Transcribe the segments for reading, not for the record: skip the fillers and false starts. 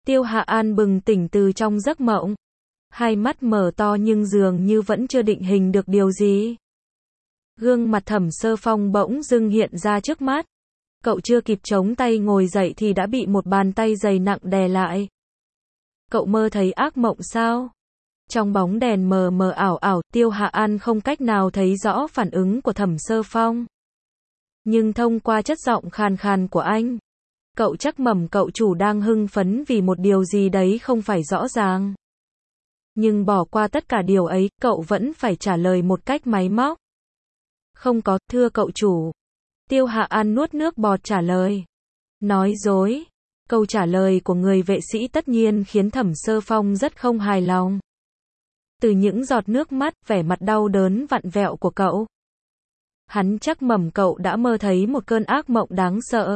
Tiêu Hạ An bừng tỉnh từ trong giấc mộng. Hai mắt mở to nhưng dường như vẫn chưa định hình được điều gì. Gương mặt Thẩm Sơ Phong bỗng dưng hiện ra trước mắt. Cậu chưa kịp chống tay ngồi dậy thì đã bị một bàn tay dày nặng đè lại. Cậu mơ thấy ác mộng sao? Trong bóng đèn mờ mờ ảo ảo, Tiêu Hạ An không cách nào thấy rõ phản ứng của Thẩm Sơ Phong. Nhưng thông qua chất giọng khàn khàn của anh, cậu chắc mẩm cậu chủ đang hưng phấn vì một điều gì đấy không phải rõ ràng. Nhưng bỏ qua tất cả điều ấy, cậu vẫn phải trả lời một cách máy móc. Không có, thưa cậu chủ. Tiêu Hạ An nuốt nước bọt trả lời. Nói dối. Câu trả lời của người vệ sĩ tất nhiên khiến Thẩm Sơ Phong rất không hài lòng. Từ những giọt nước mắt, vẻ mặt đau đớn vặn vẹo của cậu, hắn chắc mẩm cậu đã mơ thấy một cơn ác mộng đáng sợ.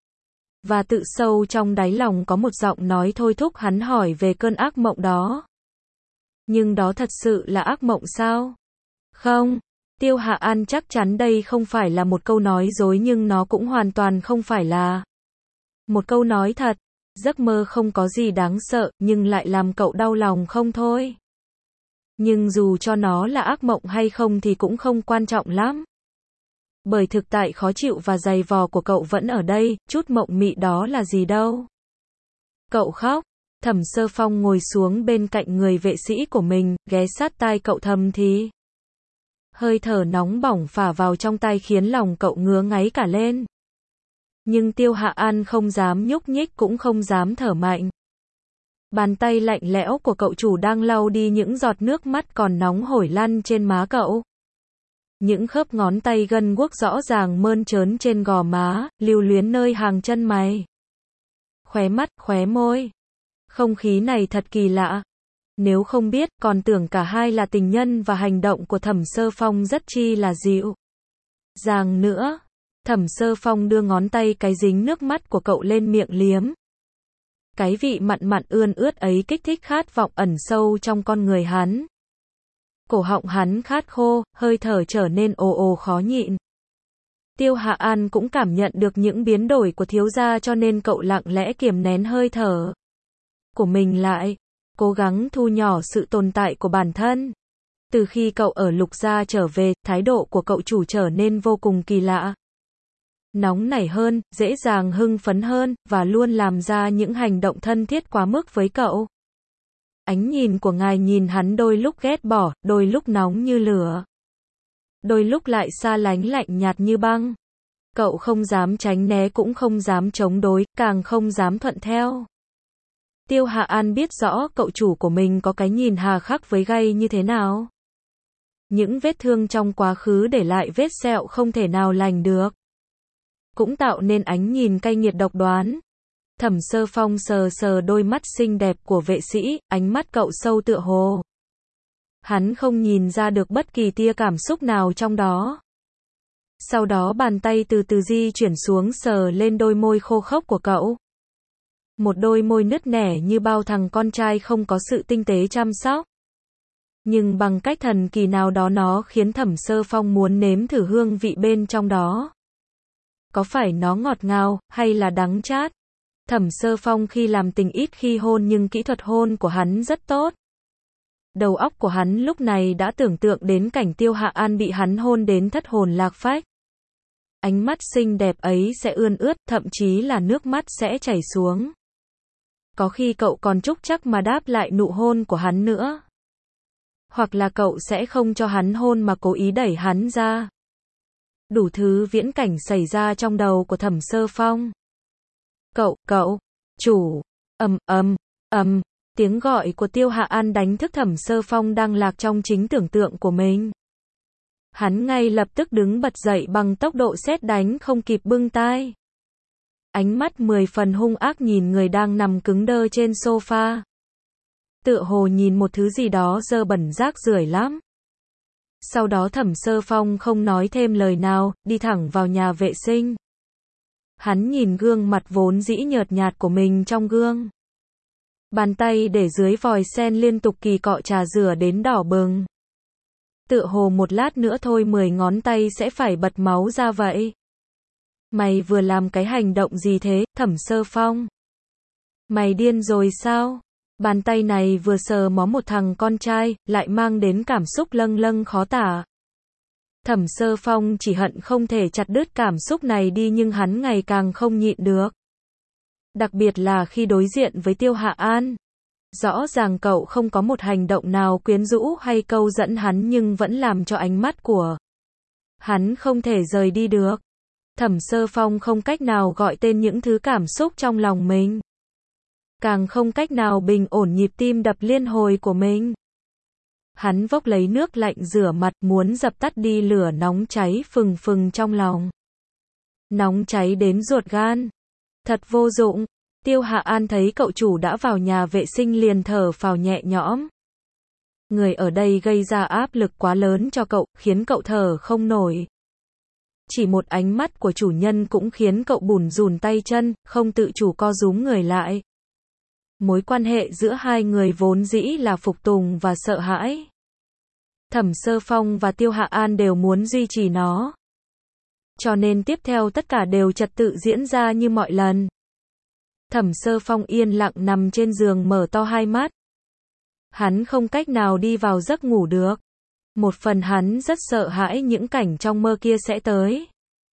Và tự sâu trong đáy lòng có một giọng nói thôi thúc hắn hỏi về cơn ác mộng đó. Nhưng đó thật sự là ác mộng sao? Không. Tiêu Hạ An chắc chắn đây không phải là một câu nói dối nhưng nó cũng hoàn toàn không phải là một câu nói thật. Giấc mơ không có gì đáng sợ nhưng lại làm cậu đau lòng không thôi. Nhưng dù cho nó là ác mộng hay không thì cũng không quan trọng lắm. Bởi thực tại khó chịu và dày vò của cậu vẫn ở đây, chút mộng mị đó là gì đâu. Cậu khóc. Thẩm Sơ Phong ngồi xuống bên cạnh người vệ sĩ của mình, ghé sát tai cậu thầm thì. Hơi thở nóng bỏng phả vào trong tai khiến lòng cậu ngứa ngáy cả lên. Nhưng Tiêu Hạ An không dám nhúc nhích cũng không dám thở mạnh. Bàn tay lạnh lẽo của cậu chủ đang lau đi những giọt nước mắt còn nóng hổi lăn trên má cậu. Những khớp ngón tay gân guốc rõ ràng mơn trớn trên gò má, lưu luyến nơi hàng chân mày. Khóe mắt, khóe môi. Không khí này thật kỳ lạ. Nếu không biết, còn tưởng cả hai là tình nhân và hành động của Thẩm Sơ Phong rất chi là dịu dàng nữa. Thẩm Sơ Phong đưa ngón tay cái dính nước mắt của cậu lên miệng liếm. Cái vị mặn mặn ươn ướt ấy kích thích khát vọng ẩn sâu trong con người hắn. Cổ họng hắn khát khô, hơi thở trở nên ồ ồ khó nhịn. Tiêu Hạ An cũng cảm nhận được những biến đổi của thiếu gia cho nên cậu lặng lẽ kiềm nén hơi thở của mình lại, cố gắng thu nhỏ sự tồn tại của bản thân. Từ khi cậu ở Lục gia trở về, thái độ của cậu chủ trở nên vô cùng kỳ lạ. Nóng nảy hơn, dễ dàng hưng phấn hơn, và luôn làm ra những hành động thân thiết quá mức với cậu. Ánh nhìn của ngài nhìn hắn đôi lúc ghét bỏ, đôi lúc nóng như lửa. Đôi lúc lại xa lánh lạnh nhạt như băng. Cậu không dám tránh né cũng không dám chống đối, càng không dám thuận theo. Tiêu Hạ An biết rõ cậu chủ của mình có cái nhìn hà khắc với gay như thế nào. Những vết thương trong quá khứ để lại vết sẹo không thể nào lành được. Cũng tạo nên ánh nhìn cay nghiệt độc đoán. Thẩm Sơ Phong sờ sờ đôi mắt xinh đẹp của vệ sĩ, ánh mắt cậu sâu tựa hồ. Hắn không nhìn ra được bất kỳ tia cảm xúc nào trong đó. Sau đó bàn tay từ từ di chuyển xuống sờ lên đôi môi khô khốc của cậu. Một đôi môi nứt nẻ như bao thằng con trai không có sự tinh tế chăm sóc. Nhưng bằng cách thần kỳ nào đó nó khiến Thẩm Sơ Phong muốn nếm thử hương vị bên trong đó. Có phải nó ngọt ngào, hay là đắng chát? Thẩm Sơ Phong khi làm tình ít khi hôn nhưng kỹ thuật hôn của hắn rất tốt. Đầu óc của hắn lúc này đã tưởng tượng đến cảnh Tiêu Hạ An bị hắn hôn đến thất hồn lạc phách. Ánh mắt xinh đẹp ấy sẽ ươn ướt, thậm chí là nước mắt sẽ chảy xuống. Có khi cậu còn trúc chắc mà đáp lại nụ hôn của hắn nữa. Hoặc là cậu sẽ không cho hắn hôn mà cố ý đẩy hắn ra. Đủ thứ viễn cảnh xảy ra trong đầu của Thẩm Sơ Phong. Cậu, chủ, tiếng gọi của Tiêu Hạ An đánh thức Thẩm Sơ Phong đang lạc trong chính tưởng tượng của mình. Hắn ngay lập tức đứng bật dậy bằng tốc độ sét đánh không kịp bưng tai. Ánh mắt 10 phần hung ác nhìn người đang nằm cứng đơ trên sofa. Tựa hồ nhìn một thứ gì đó dơ bẩn rác rưởi lắm. Sau đó Thẩm Sơ Phong không nói thêm lời nào, đi thẳng vào nhà vệ sinh. Hắn nhìn gương mặt vốn dĩ nhợt nhạt của mình trong gương. Bàn tay để dưới vòi sen liên tục kỳ cọ trà rửa đến đỏ bừng. Tựa hồ một lát nữa thôi 10 ngón tay sẽ phải bật máu ra vậy. Mày vừa làm cái hành động gì thế, Thẩm Sơ Phong? Mày điên rồi sao? Bàn tay này vừa sờ mó một thằng con trai, lại mang đến cảm xúc lâng lâng khó tả. Thẩm Sơ Phong chỉ hận không thể chặt đứt cảm xúc này đi, nhưng hắn ngày càng không nhịn được. Đặc biệt là khi đối diện với Tiêu Hạ An. Rõ ràng cậu không có một hành động nào quyến rũ hay câu dẫn hắn, nhưng vẫn làm cho ánh mắt của hắn không thể rời đi được. Thẩm Sơ Phong không cách nào gọi tên những thứ cảm xúc trong lòng mình. Càng không cách nào bình ổn nhịp tim đập liên hồi của mình. Hắn vốc lấy nước lạnh rửa mặt, muốn dập tắt đi lửa nóng cháy phừng phừng trong lòng. Nóng cháy đến ruột gan. Thật vô dụng. Tiêu Hạ An thấy cậu chủ đã vào nhà vệ sinh liền thở phào nhẹ nhõm. Người ở đây gây ra áp lực quá lớn cho cậu, khiến cậu thở không nổi. Chỉ một ánh mắt của chủ nhân cũng khiến cậu bủn rủn tay chân, không tự chủ co rúm người lại. Mối quan hệ giữa hai người vốn dĩ là phục tùng và sợ hãi. Thẩm Sơ Phong và Tiêu Hạ An đều muốn duy trì nó. Cho nên tiếp theo tất cả đều trật tự diễn ra như mọi lần. Thẩm Sơ Phong yên lặng nằm trên giường mở to hai mắt. Hắn không cách nào đi vào giấc ngủ được. Một phần hắn rất sợ hãi những cảnh trong mơ kia sẽ tới.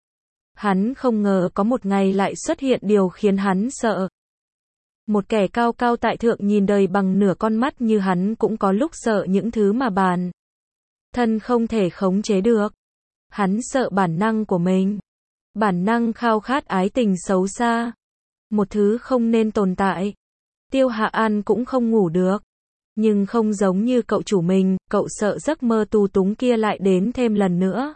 Hắn không ngờ có một ngày lại xuất hiện điều khiến hắn sợ. Một kẻ cao cao tại thượng nhìn đời bằng nửa con mắt như hắn cũng có lúc sợ những thứ mà bản thân không thể khống chế được. Hắn sợ bản năng của mình. Bản năng khao khát ái tình xấu xa. Một thứ không nên tồn tại. Tiêu Hạ An cũng không ngủ được. Nhưng không giống như cậu chủ mình, cậu sợ giấc mơ tù túng kia lại đến thêm lần nữa.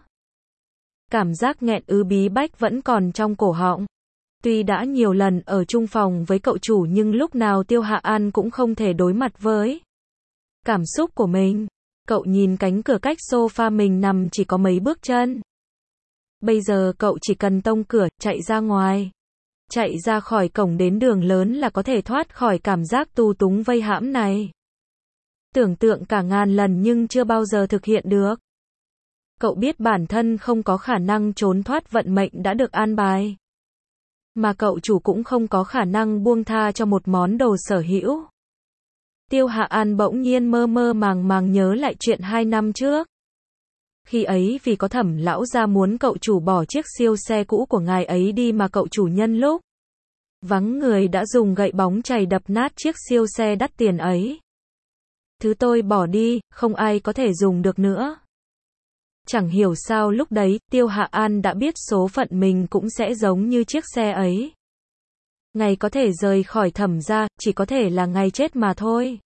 Cảm giác nghẹn ứ bí bách vẫn còn trong cổ họng. Tuy đã nhiều lần ở chung phòng với cậu chủ nhưng lúc nào Tiêu Hạ An cũng không thể đối mặt với cảm xúc của mình. Cậu nhìn cánh cửa cách sofa mình nằm chỉ có mấy bước chân. Bây giờ cậu chỉ cần tông cửa, chạy ra ngoài. Chạy ra khỏi cổng đến đường lớn là có thể thoát khỏi cảm giác tù túng vây hãm này. Tưởng tượng cả ngàn lần nhưng chưa bao giờ thực hiện được. Cậu biết bản thân không có khả năng trốn thoát vận mệnh đã được an bài. Mà cậu chủ cũng không có khả năng buông tha cho một món đồ sở hữu. Tiêu Hạ An bỗng nhiên mơ mơ màng màng nhớ lại chuyện 2 năm trước. Khi ấy vì có Thẩm lão gia muốn cậu chủ bỏ chiếc siêu xe cũ của ngài ấy đi mà cậu chủ nhân lúc vắng người đã dùng gậy bóng chày đập nát chiếc siêu xe đắt tiền ấy. Thứ tôi bỏ đi, không ai có thể dùng được nữa. Chẳng hiểu sao lúc đấy, Tiêu Hạ An đã biết số phận mình cũng sẽ giống như chiếc xe ấy. Ngày có thể rời khỏi Thẩm gia, chỉ có thể là ngày chết mà thôi.